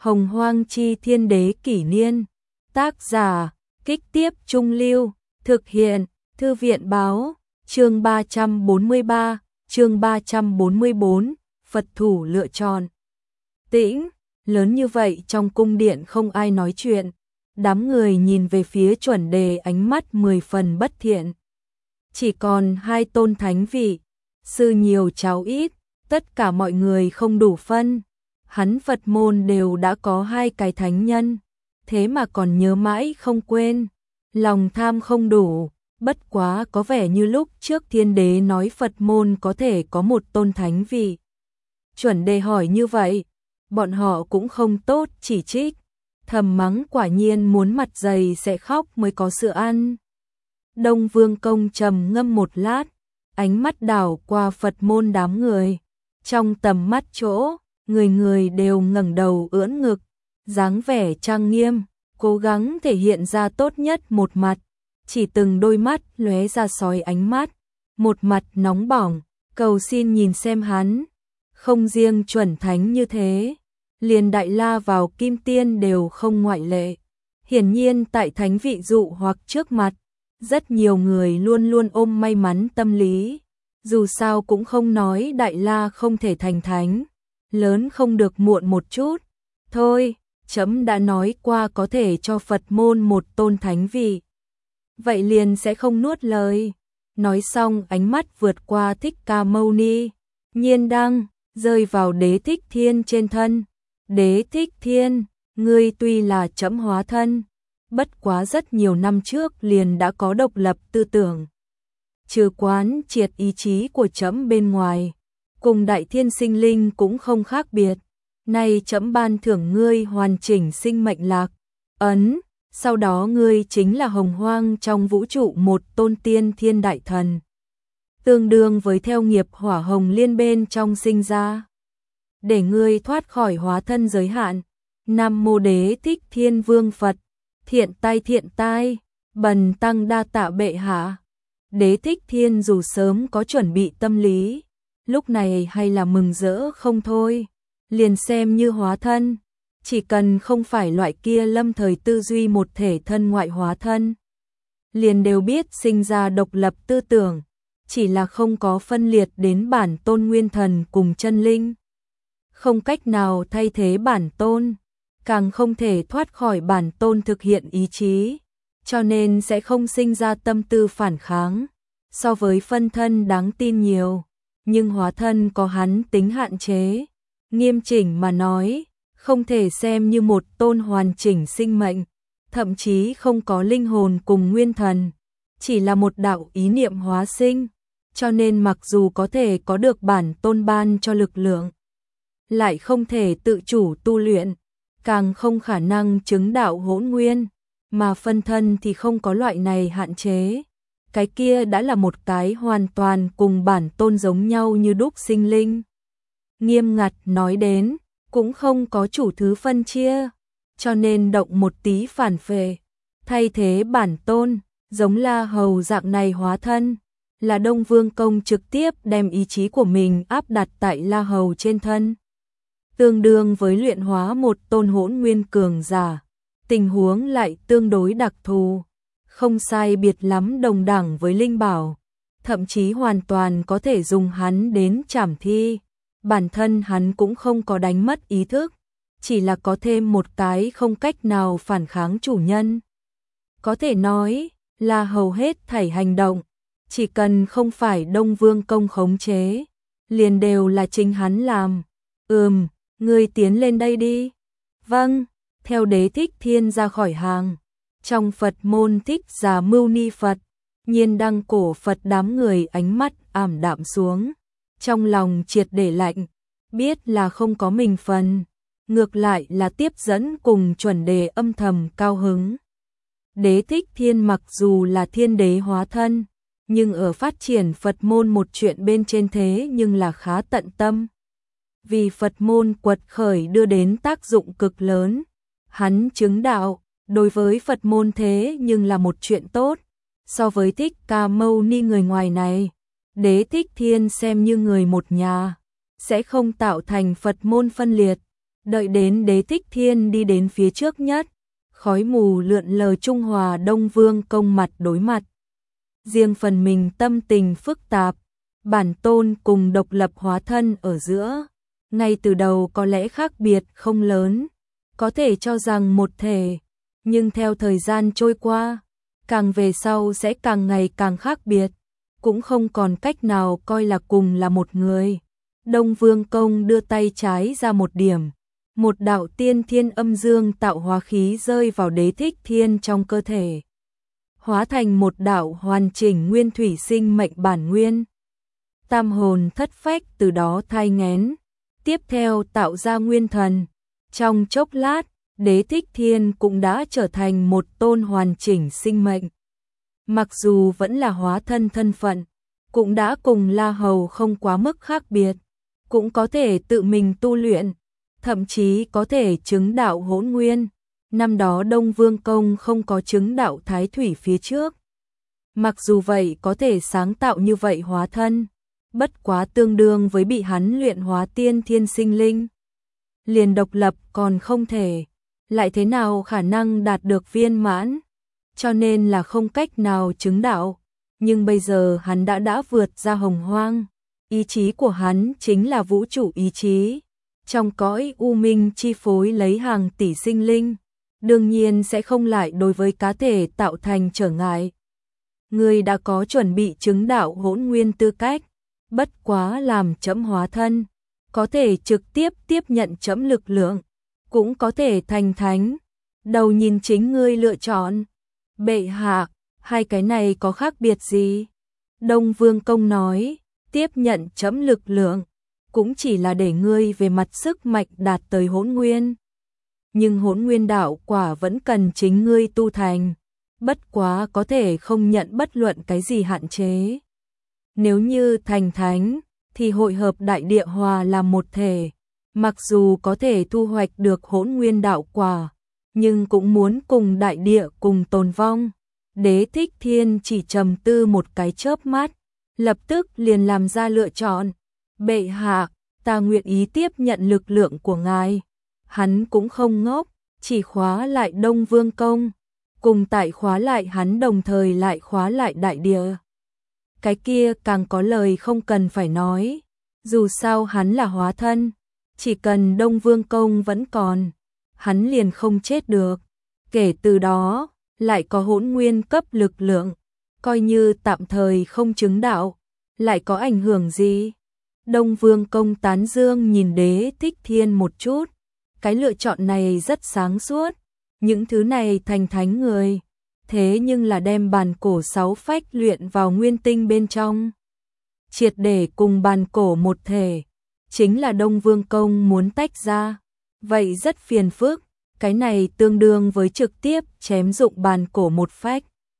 Hồng Hoang Chi Thiên Đế Kỷ Niên. Tác giả, Kích Tiếp Trung Lưu. Thực hiện, Thư viện Báo. Chương 343, chương 344, Phật thủ lựa chọn. Tĩnh, lớn như vậy trong cung điện không ai nói chuyện. Đám người nhìn về phía Chuẩn Đề ánh mắt 10 phần bất thiện. Chỉ còn 2 tôn thánh vị, sư nhiều cháu ít, tất cả mọi người không đủ phân. Hắn Phật môn đều đã có 2 cái thánh nhân, thế mà còn nhớ mãi không quên. Lòng tham không đủ, bất quá có vẻ như lúc trước Thiên Đế nói Phật môn có thể có 1 tôn thánh vị. Chuẩn Đề hỏi như vậy, bọn họ cũng không tốt chỉ trích, thầm mắng quả nhiên muốn mặt dày sẽ khóc mới có sự ăn. Đông Vương Công trầm ngâm một lát, ánh mắt đảo qua Phật môn đám người. Trong tầm mắt chỗ, người người đều ngẩng đầu ưỡn ngực, dáng vẻ trang nghiêm, cố gắng thể hiện ra tốt nhất một mặt. Chỉ từng đôi mắt lóe ra sói ánh mắt, một mặt nóng bỏng, cầu xin nhìn xem hắn. Không riêng chuẩn thánh như thế, liền Đại La vào Kim Tiên đều không ngoại lệ. Hiển nhiên tại thánh vị dụ hoặc trước mặt, rất nhiều người luôn luôn ôm may mắn tâm lý. Dù sao cũng không nói Đại La không thể thành thánh, lớn không được muộn một chút. Thôi, chấm đã nói qua có thể cho Phật môn 1 tôn thánh vị. Vậy liền sẽ không nuốt lời. Nói xong ánh mắt vượt qua Thích Ca Mâu Ni, Nhiên Đăng, rơi vào Đế Thích Thiên trên thân. Đế Thích Thiên, ngươi tuy là chấm hóa thân, bất quá rất nhiều năm trước liền đã có độc lập tư tưởng. Trừ quán triệt ý chí của chấm bên ngoài, cùng đại thiên sinh linh cũng không khác biệt. Nay chấm ban thưởng ngươi hoàn chỉnh sinh mệnh lạc ấn, sau đó ngươi chính là hồng hoang trong vũ trụ 1 tôn tiên thiên đại thần, tương đương với theo nghiệp hỏa hồng liên bên trong sinh ra, để ngươi thoát khỏi hóa thân giới hạn. Nam mô Đế Thích Thiên Vương Phật. Thiện tai, bần tăng đa tạ bệ hạ. Đế Thích Thiên dù sớm có chuẩn bị tâm lý, lúc này hay là mừng rỡ không thôi. Liền xem như hóa thân, chỉ cần không phải loại kia lâm thời tư duy một thể thân ngoại hóa thân, liền đều biết sinh ra độc lập tư tưởng, chỉ là không có phân liệt đến bản tôn nguyên thần cùng chân linh. Không cách nào thay thế bản tôn, càng không thể thoát khỏi bản tôn thực hiện ý chí, cho nên sẽ không sinh ra tâm tư phản kháng. So với phân thân đáng tin nhiều, nhưng hóa thân có hắn tính hạn chế. Nghiêm chỉnh mà nói, không thể xem như 1 tôn hoàn chỉnh sinh mệnh, thậm chí không có linh hồn cùng nguyên thần, chỉ là một đạo ý niệm hóa sinh, cho nên mặc dù có thể có được bản tôn ban cho lực lượng, lại không thể tự chủ tu luyện, càng không khả năng chứng đạo hỗn nguyên, mà phân thân thì không có loại này hạn chế. Cái kia đã là một cái hoàn toàn cùng bản tôn giống nhau như đúc sinh linh. Nghiêm ngặt nói đến, cũng không có chủ thứ phân chia, cho nên động một tí phản phệ, thay thế bản tôn, giống La Hầu dạng này hóa thân, là Đông Vương Công trực tiếp đem ý chí của mình áp đặt tại La Hầu trên thân. Tương đương với luyện hóa 1 tôn hỗn nguyên cường giả, tình huống lại tương đối đặc thù, không sai biệt lắm đồng đẳng với linh bảo, thậm chí hoàn toàn có thể dùng hắn đến trảm thi. Bản thân hắn cũng không có đánh mất ý thức, chỉ là có thêm một cái không cách nào phản kháng chủ nhân. Có thể nói là hầu hết thảy hành động, chỉ cần không phải Đông Vương Công khống chế, liền đều là chính hắn làm. Ngươi tiến lên đây đi. Vâng, theo Đế Thích Thiên ra khỏi hàng. Trong Phật môn Thích Giả Mưu Ni Phật, Nhiên Đăng cổ Phật đám người ánh mắt ảm đạm xuống. Trong lòng triệt để lạnh, biết là không có mình phần, ngược lại là tiếp dẫn cùng Chuẩn Đề âm thầm cao hứng. Đế Thích Thiên mặc dù là thiên đế hóa thân, nhưng ở phát triển Phật môn một chuyện bên trên thế nhưng là khá tận tâm. Vì Phật môn quật khởi đưa đến tác dụng cực lớn, hắn chứng đạo, đối với Phật môn thế nhưng là một chuyện tốt. So với Thích Ca Mâu Ni người ngoài này, Đế Thích Thiên xem như người một nhà, sẽ không tạo thành Phật môn phân liệt. Đợi đến Đế Thích Thiên đi đến phía trước nhất, khói mù lượn lờ trung hòa Đông Vương Công mặt đối mặt. Riêng phần mình tâm tình phức tạp, bản tôn cùng độc lập hóa thân ở giữa, ngay từ đầu có lẽ khác biệt không lớn, có thể cho rằng một thể, nhưng theo thời gian trôi qua, càng về sau sẽ càng ngày càng khác biệt, cũng không còn cách nào coi là cùng là một người. Đông Vương Công đưa tay trái ra một điểm, một đạo tiên thiên âm dương tạo hóa khí rơi vào Đế Thích Thiên trong cơ thể, hóa thành một đạo hoàn chỉnh nguyên thủy sinh mệnh bản nguyên. Tam hồn thất phách từ đó thai nghén, tiếp theo tạo ra nguyên thần. Trong chốc lát, Đế Thích Thiên cũng đã trở thành một tôn hoàn chỉnh sinh mệnh. Mặc dù vẫn là hóa thân thân phận, cũng đã cùng La Hầu không quá mức khác biệt, cũng có thể tự mình tu luyện, thậm chí có thể chứng đạo hỗn nguyên. Năm đó Đông Vương Công không có chứng đạo thái thủy phía trước. Mặc dù vậy có thể sáng tạo như vậy hóa thân, bất quá tương đương với bị hắn luyện hóa tiên thiên sinh linh. Liền độc lập còn không thể, lại thế nào khả năng đạt được viên mãn, cho nên là không cách nào chứng đạo. Nhưng bây giờ hắn đã vượt ra hồng hoang, ý chí của hắn chính là vũ trụ ý chí, trong cõi u minh chi phối lấy hàng tỷ sinh linh, đương nhiên sẽ không lại đối với cá thể tạo thành trở ngại. Người đã có chuẩn bị chứng đạo hỗn nguyên tư cách, bất quá làm chấm hóa thân, có thể trực tiếp tiếp nhận chấm lực lượng, cũng có thể thành thánh, đầu nhìn chính ngươi lựa chọn. Bệ hạ, hai cái này có khác biệt gì? Đông Vương Công nói, tiếp nhận chấm lực lượng, cũng chỉ là để ngươi về mặt sức mạnh đạt tới hỗn nguyên. Nhưng hỗn nguyên đạo quả vẫn cần chính ngươi tu thành, bất quá có thể không nhận bất luận cái gì hạn chế. Nếu như thành thánh, thì hội hợp đại địa hòa làm một thể, mặc dù có thể thu hoạch được hỗn nguyên đạo quả, nhưng cũng muốn cùng đại địa cùng tồn vong. Đế Thích Thiên chỉ trầm tư một cái chớp mắt, lập tức liền làm ra lựa chọn. Bệ hạ, ta nguyện ý tiếp nhận lực lượng của ngài. Hắn cũng không ngốc, chỉ khóa lại Đông Vương Công, cùng tại khóa lại hắn đồng thời lại khóa lại đại địa. Cái kia càng có lời không cần phải nói, dù sao hắn là hóa thân, chỉ cần Đông Vương Công vẫn còn, hắn liền không chết được. Kể từ đó, lại có hỗn nguyên cấp lực lượng, coi như tạm thời không chứng đạo, lại có ảnh hưởng gì? Đông Vương Công tán dương nhìn Đế Thích Thiên một chút, cái lựa chọn này rất sáng suốt, những thứ này thành thánh người, thế nhưng là đem bàn cổ 6 phách luyện vào nguyên tinh bên trong, triệt để cùng bàn cổ một thể, chính là Đông Vương Công muốn tách ra, vậy rất phiền phức, cái này tương đương với trực tiếp chém dụng bàn cổ một phách.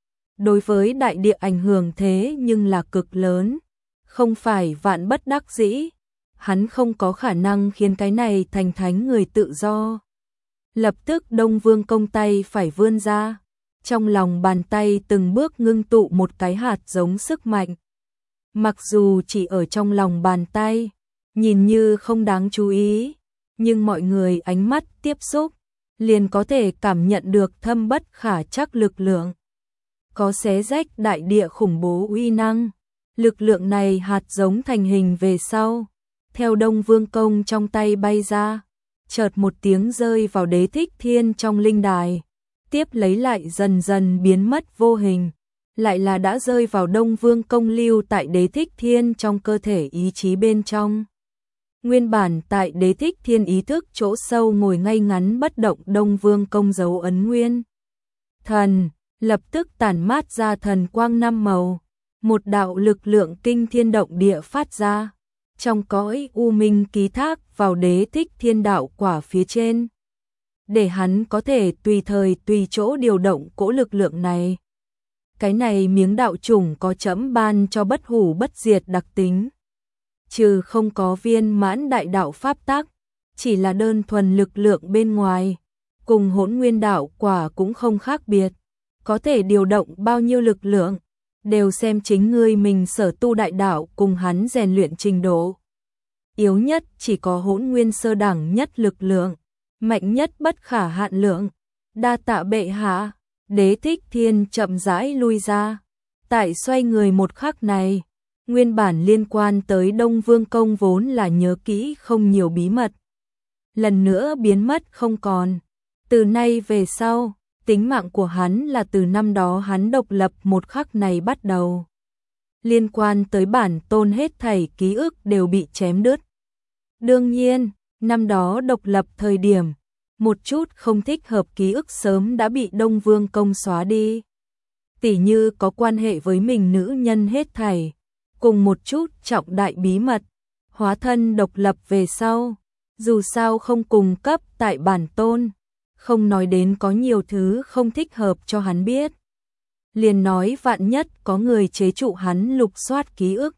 Đối với đại địa ảnh hưởng thế nhưng là cực lớn, không phải vạn bất đắc dĩ, hắn không có khả năng khiến cái này thành thánh người tự do. Lập tức Đông Vương Công tay phải vươn ra, trong lòng bàn tay từng bước ngưng tụ một cái hạt giống sức mạnh. Mặc dù chỉ ở trong lòng bàn tay, nhìn như không đáng chú ý, nhưng mọi người ánh mắt tiếp xúc, liền có thể cảm nhận được thâm bất khả trắc lực lượng. Có xé rách đại địa khủng bố uy năng. Lực lượng này hạt giống thành hình về sau, theo Đông Vương Công trong tay bay ra, chợt một tiếng rơi vào Đế Thích Thiên trong linh đài, tiếp lấy lại dần dần biến mất vô hình, lại là đã rơi vào Đông Vương Công lưu tại Đế Thích Thiên trong cơ thể ý chí bên trong. Nguyên bản tại Đế Thích Thiên ý thức chỗ sâu ngồi ngay ngắn bất động Đông Vương Công dấu ấn nguyên thần, lập tức tản mát ra thần quang 5 màu. Một đạo lực lượng kinh thiên động địa phát ra, trong cõi u minh ký thác vào Đế Thích Thiên đạo quả phía trên, để hắn có thể tùy thời tùy chỗ điều động cỗ lực lượng này. Cái này miếng đạo chủng có chấm ban cho bất hủ bất diệt đặc tính, trừ không có viên mãn đại đạo pháp tắc, chỉ là đơn thuần lực lượng bên ngoài, cùng hỗn nguyên đạo quả cũng không khác biệt, có thể điều động bao nhiêu lực lượng, đều xem chính ngươi mình sở tu đại đạo cùng hắn rèn luyện trình độ. yếu nhất chỉ có hỗn nguyên sơ đẳng nhất lực lượng, mạnh nhất bất khả hạn lượng. Đa tạ bệ hạ. Đế Thích Thiên chậm rãi lui ra. Tại xoay người một khắc này, nguyên bản liên quan tới Đông Vương Công vốn là nhớ kỹ không nhiều bí mật, lần nữa biến mất không còn. Từ nay về sau, tính mạng của hắn là từ năm đó hắn độc lập một khắc này bắt đầu. Liên quan tới bản tôn hết thảy ký ức đều bị chém đứt. Đương nhiên, năm đó độc lập thời điểm, một chút không thích hợp ký ức sớm đã bị Đông Vương Công xóa đi. Tỉ như có quan hệ với mình nữ nhân hết thảy, cùng một chút trọng đại bí mật, hóa thân độc lập về sau, dù sao không cùng cấp tại bản tôn, không nói đến có nhiều thứ không thích hợp cho hắn biết. Liền nói vạn nhất có người chế trụ hắn lục soát ký ức.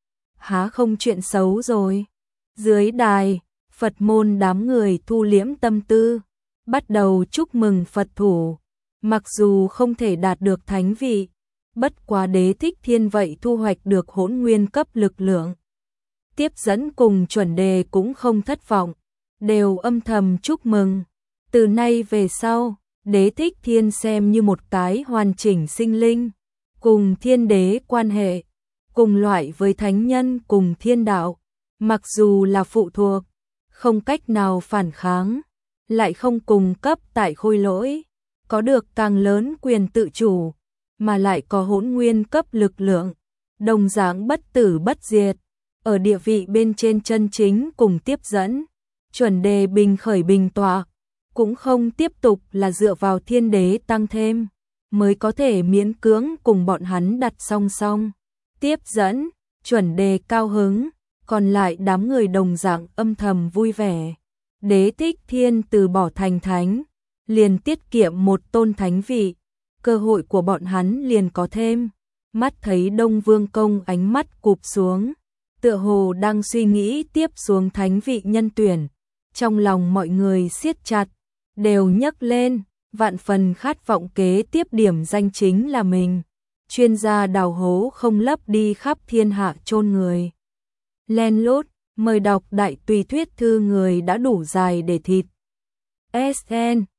Há không chuyện xấu rồi. Dưới đài, Phật môn đám người thu liễm tâm tư, bắt đầu chúc mừng Phật thủ. Mặc dù không thể đạt được thánh vị, bất quá Đế Thích Thiên vậy thu hoạch được hỗn nguyên cấp lực lượng. Tiếp dẫn cùng chuẩn đề cũng không thất vọng, đều âm thầm chúc mừng. Từ nay về sau, Đế Thích Thiên xem như một cái hoàn chỉnh sinh linh, cùng thiên đế quan hệ, cùng loại với thánh nhân cùng thiên đạo, mặc dù là phụ thuộc, không cách nào phản kháng, lại không cùng cấp tại khôi lỗi, có được càng lớn quyền tự chủ, mà lại có hỗn nguyên cấp lực lượng, đồng dạng bất tử bất diệt, ở địa vị bên trên chân chính cùng tiếp dẫn, chuẩn đề bình khởi bình tọa, cũng không tiếp tục là dựa vào thiên đế tăng thêm, mới có thể miễn cưỡng cùng bọn hắn đặt song song. Tiếp dẫn, chuẩn đề cao hứng, còn lại đám người đồng dạng âm thầm vui vẻ. Đế Thích Thiên từ bỏ thành thánh, liền tiết kiệm một tôn thánh vị, cơ hội của bọn hắn liền có thêm. Mắt thấy Đông Vương Công ánh mắt cụp xuống, tựa hồ đang suy nghĩ tiếp xuống thánh vị nhân tuyển, trong lòng mọi người siết chặt, đều nhấc lên, vạn phần khát vọng kế tiếp điểm danh chính là mình. Chuyên gia đào hố không lấp đi khắp thiên hạ chôn người. Len lút, mời đọc đại tùy thuyết thư người đã đủ dài để thịt. SN